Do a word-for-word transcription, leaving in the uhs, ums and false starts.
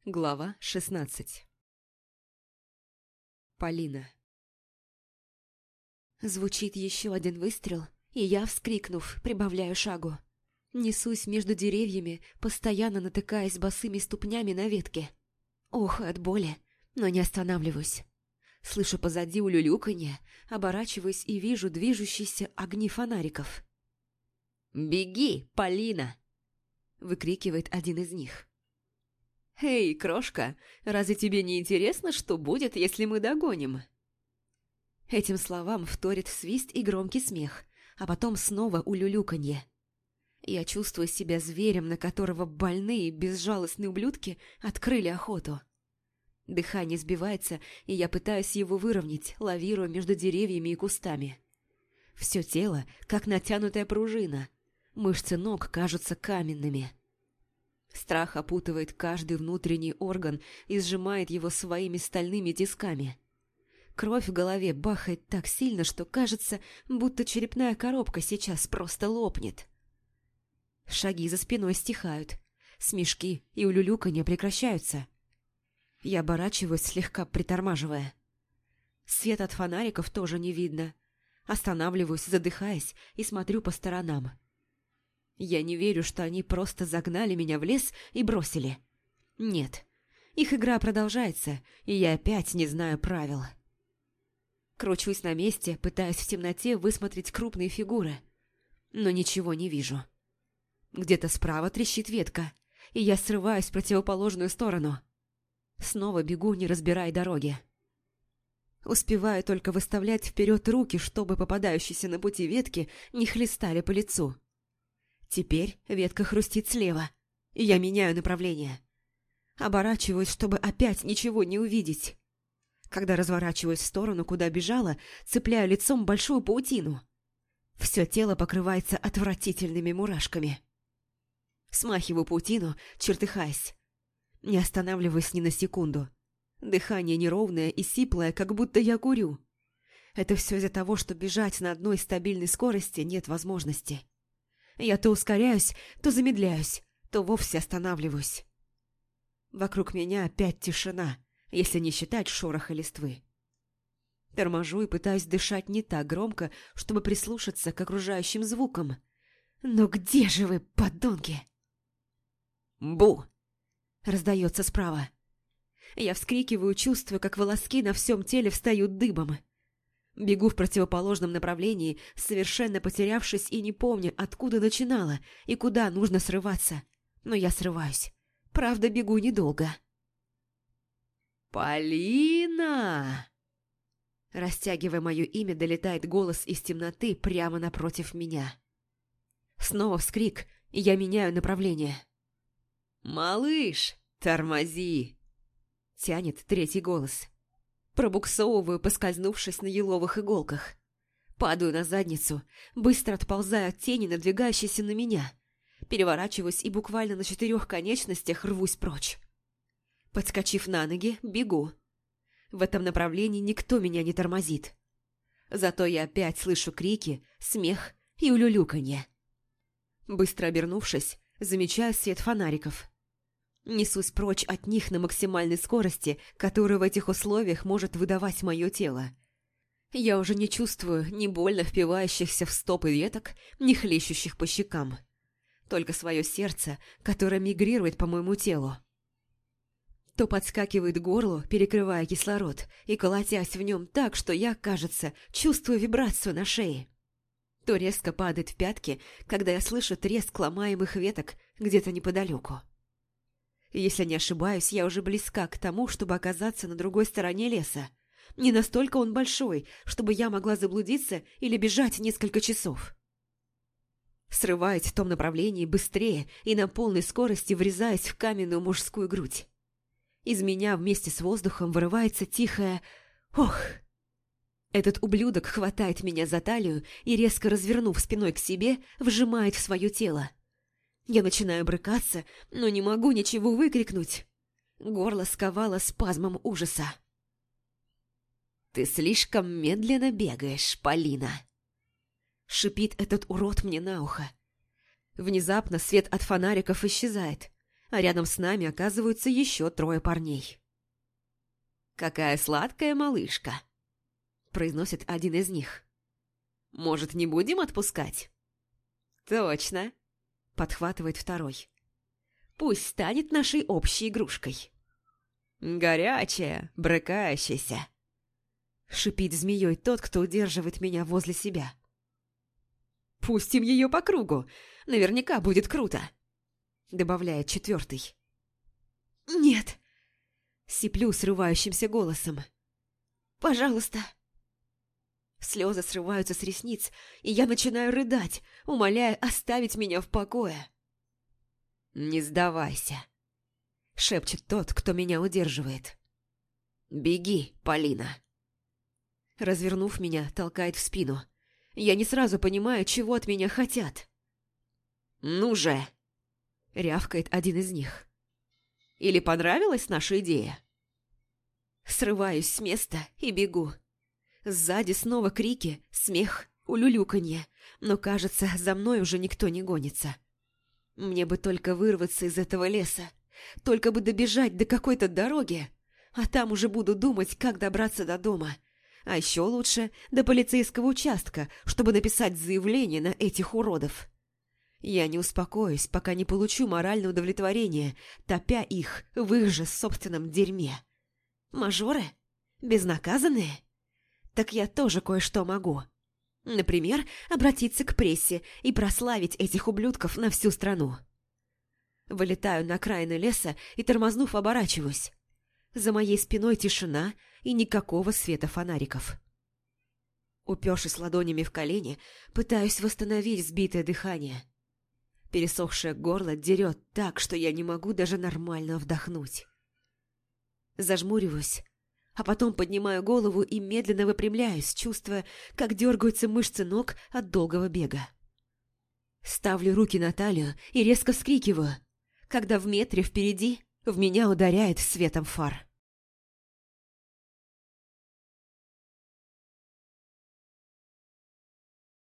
Глава шестнадцать. Полина. Звучит еще один выстрел, и я, вскрикнув, прибавляю шагу. Несусь между деревьями, постоянно натыкаясь босыми ступнями на ветки. Охаю от боли, но не останавливаюсь. Слышу позади улюлюканье, оборачиваюсь и вижу движущиеся огни фонариков. «Беги, Полина!» – выкрикивает один из них. «Эй, крошка, разве тебе не интересно, что будет, если мы догоним?» Этим словам вторит свист и громкий смех, а потом снова улюлюканье. Я чувствую себя зверем, на которого больные, безжалостные ублюдки открыли охоту. Дыхание сбивается, и я пытаюсь его выровнять, лавируя между деревьями и кустами. Все тело, как натянутая пружина. Мышцы ног кажутся каменными. Страх опутывает каждый внутренний орган и сжимает его своими стальными тисками. Кровь в голове бахает так сильно, что кажется, будто черепная коробка сейчас просто лопнет. Шаги за спиной стихают, смешки и улюлюканье прекращаются. Я оборачиваюсь, слегка притормаживая. Свет от фонариков тоже не видно. Останавливаюсь, задыхаясь, и смотрю по сторонам. Я не верю, что они просто загнали меня в лес и бросили. Нет, их игра продолжается, и я опять не знаю правил. Кручусь на месте, пытаясь в темноте высмотреть крупные фигуры, но ничего не вижу. Где-то справа трещит ветка, и я срываюсь в противоположную сторону. Снова бегу, не разбирая дороги. Успеваю только выставлять вперед руки, чтобы попадающиеся на пути ветки не хлестали по лицу. Теперь ветка хрустит слева, и я меняю направление. Оборачиваюсь, чтобы опять ничего не увидеть. Когда разворачиваюсь в сторону, куда бежала, цепляю лицом большую паутину. Все тело покрывается отвратительными мурашками. Смахиваю паутину, чертыхаясь. Не останавливаюсь ни на секунду. Дыхание неровное и сиплое, как будто я курю. Это все из-за того, что бежать на одной стабильной скорости нет возможности. Я то ускоряюсь, то замедляюсь, то вовсе останавливаюсь. Вокруг меня опять тишина, если не считать шороха листвы. Торможу и пытаюсь дышать не так громко, чтобы прислушаться к окружающим звукам. Но где же вы, подонки? «Бу!» — раздается справа. Я вскрикиваю, чувствуя, как волоски на всем теле встают дыбом. Бегу в противоположном направлении, совершенно потерявшись и не помня, откуда начинала и куда нужно срываться. Но я срываюсь. Правда, бегу недолго. «Полина!» Растягивая мое имя, долетает голос из темноты прямо напротив меня. Снова вскрик, и я меняю направление. «Малыш, тормози!» Тянет третий голос. Пробуксовываю, поскользнувшись на еловых иголках. Падаю на задницу, быстро отползая от тени, надвигающейся на меня. Переворачиваюсь и буквально на четырех конечностях рвусь прочь. Подскочив на ноги, бегу. В этом направлении никто меня не тормозит. Зато я опять слышу крики, смех и улюлюканье. Быстро обернувшись, замечаю свет фонариков. Несусь прочь от них на максимальной скорости, которую в этих условиях может выдавать мое тело. Я уже не чувствую ни больно впивающихся в стопы веток, ни хлещущих по щекам. Только свое сердце, которое мигрирует по моему телу. То подскакивает к горлу, перекрывая кислород, и колотясь в нем так, что я, кажется, чувствую вибрацию на шее. То резко падает в пятки, когда я слышу треск ломаемых веток где-то неподалеку. Если не ошибаюсь, я уже близка к тому, чтобы оказаться на другой стороне леса. Не настолько он большой, чтобы я могла заблудиться или бежать несколько часов. Срываюсь в том направлении быстрее и на полной скорости врезаюсь в каменную мужскую грудь. Из меня вместе с воздухом вырывается тихое «Ох!». Этот ублюдок хватает меня за талию и, резко развернув спиной к себе, вжимает в свое тело. Я начинаю брыкаться, но не могу ничего выкрикнуть. Горло сковало спазмом ужаса. «Ты слишком медленно бегаешь, Полина!» Шипит этот урод мне на ухо. Внезапно свет от фонариков исчезает. а рядом с нами оказываются еще трое парней. «Какая сладкая малышка!» – произносит один из них. «Может, не будем отпускать?» «Точно!» – подхватывает второй. «Пусть станет нашей общей игрушкой». «Горячая, брыкающаяся!» – шипит змеей тот, кто удерживает меня возле себя. «Пустим ее по кругу, наверняка будет круто!» – добавляет четвертый. «Нет!» – сиплю срывающимся голосом. «Пожалуйста!» Слезы срываются с ресниц, и я начинаю рыдать, умоляя оставить меня в покое. «Не сдавайся!» – шепчет тот, кто меня удерживает. «Беги, Полина!» Развернув меня, толкает в спину. Я не сразу понимаю, чего от меня хотят. «Ну же!» – рявкает один из них. «Или понравилась наша идея?» Срываюсь с места и бегу. Сзади снова крики, смех, улюлюканье, но, кажется, за мной уже никто не гонится. Мне бы только вырваться из этого леса, только бы добежать до какой-то дороги, а там уже буду думать, как добраться до дома. А еще лучше до полицейского участка, чтобы написать заявление на этих уродов. Я не успокоюсь, пока не получу моральное удовлетворение, топя их в их же собственном дерьме. Мажоры? Безнаказанные? Так я тоже кое-что могу. Например, обратиться к прессе и прославить этих ублюдков на всю страну. Вылетаю на окраины леса и, тормознув, оборачиваюсь. За моей спиной тишина и никакого света фонариков. Упершись ладонями в колени, пытаюсь восстановить сбитое дыхание. Пересохшее горло дерет так, что я не могу даже нормально вдохнуть. Зажмуриваюсь, а потом поднимаю голову и медленно выпрямляюсь, чувствуя, как дергаются мышцы ног от долгого бега. Ставлю руки на талию и резко вскрикиваю, когда в метре впереди в меня ударяет светом фар.